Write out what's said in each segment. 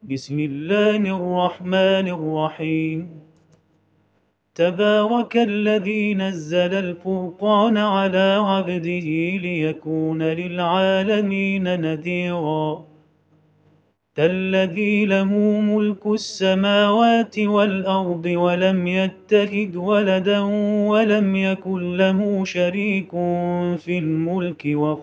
بسم الله الرحمن الرحيم. تبارك الذي نزل الفرقان على عبده ليكون للعالمين نذيرا. الذي له ملك السماوات والأرض ولم يتخذ ولدا ولم يكن له شريك في الملك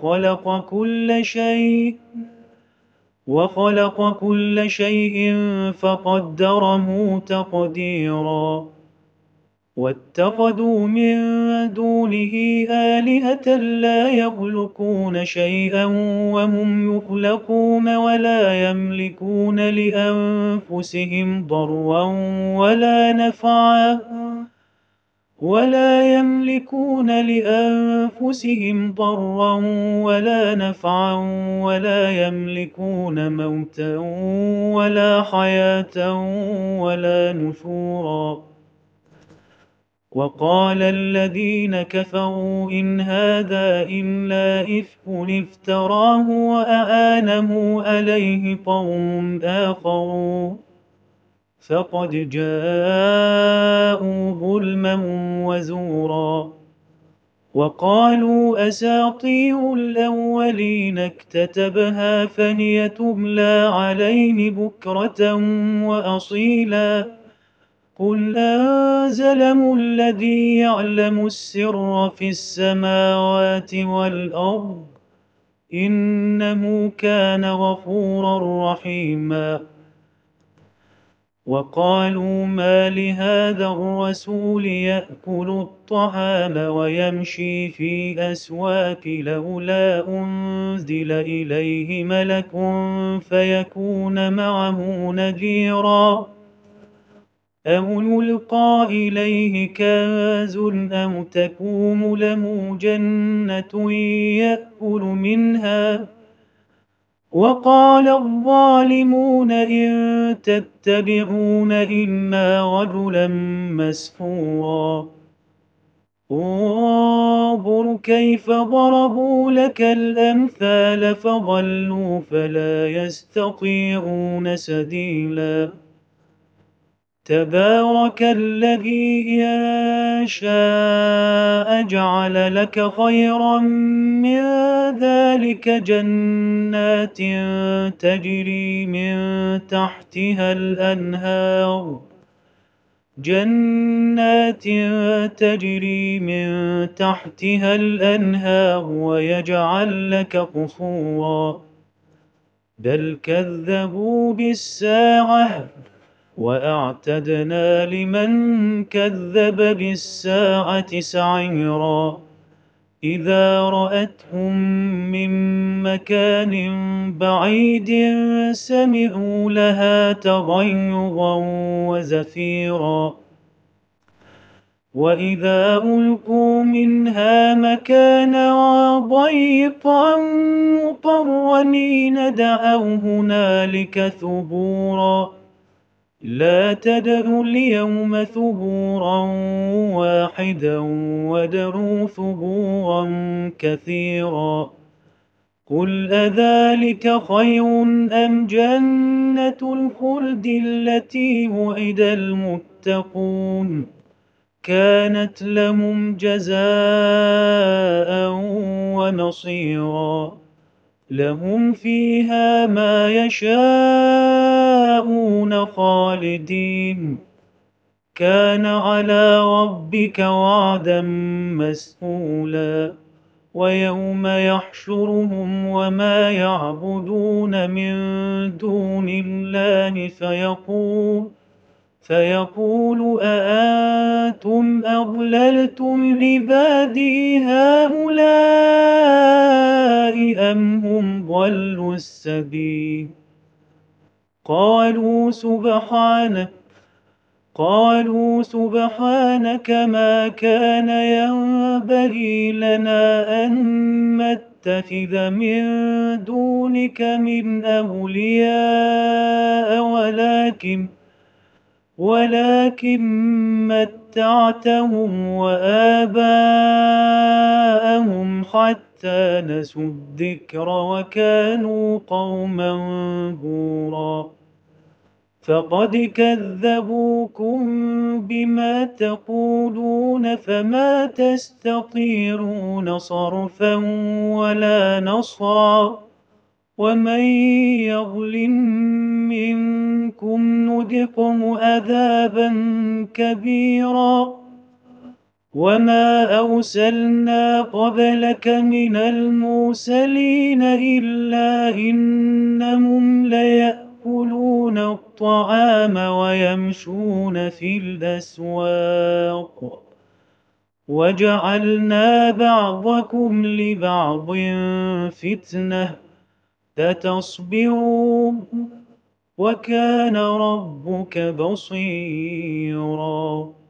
وخلق كل شيء فقدره تقديرا. واتخذوا من دونه آلهة لا يخلقون شيئا وهم يخلقون ولا يملكون لأنفسهم ضرا ولا نفعا ولا يملكون موتا ولا حياة ولا نشورا. وقال الذين كفروا إن هذا إلا إفك افتراه وأعانه عليه قوم آخرون فقد جاءوا ظلما وزورا. وقالوا أساطير الأولين اكتتبها فهي تملى عليه بكرة وأصيلا. قل أنزله الذي يعلم السر في السماوات والأرض إنه كان غفورا رحيما. وقالوا ما لهذا الرسول يأكل الطعام ويمشي في الأسواق لولا أنزل إليه ملك فيكون معه نذيرا. أو يلقى إليه كنز أو تكون له جنة يأكل منها. وقال الظالمون إن تتبعون إلا رجلا مسحورا. انظر كيف ضربوا لك الأمثال فضلوا فلا يستطيعون سبيلا. تبارك الذي إن شاء جعل لك خيرا من ذلك جنات تجري من تحتها الأنهار ويجعل لك قصورا. بل كذبوا بالساعة وأعتدنا لمن كذب بالساعة سعيرا. إذا رأتهم من مكان بعيد سمعوا لها تغيظا وزفيرا. وإذا ألقوا منها مكانا ضيقا مقرنين دعوا هنالك ثبورا. لا تدعوا اليوم ثبورا واحدا وادعوا ثبورا كثيرا. قل أذلك خير أم جنة الخلد التي وعد المتقون كانت لهم جزاء ومصيرا. لهم فيها ما يشاءون خالدين. كان على ربك وعدا مسئولا. ويوم يحشرهم وما يعبدون من دون الله فيقول أأنتم أضللتم عبادي هؤلاء أم هم ضلوا السبيل. قالوا سبحانك ما كان ينبغي لنا أن نتخذ من دونك من أولياء ولكن متعتهم وآباءهم حتى نسوا الذكر وكانوا قوما بورا. فقد كذبوكم بما تقولون فما تستطيعون صرفا ولا نصرا ومن يظلم منكم نذقه عذابا كبيرا وما أرسلنا قبلك من المرسلين إلا إنهم ليأكلون الطعام ويمشون في الأسواق وجعلنا بعضكم لبعض فتنة أتصبرون وكان ربك بصيرا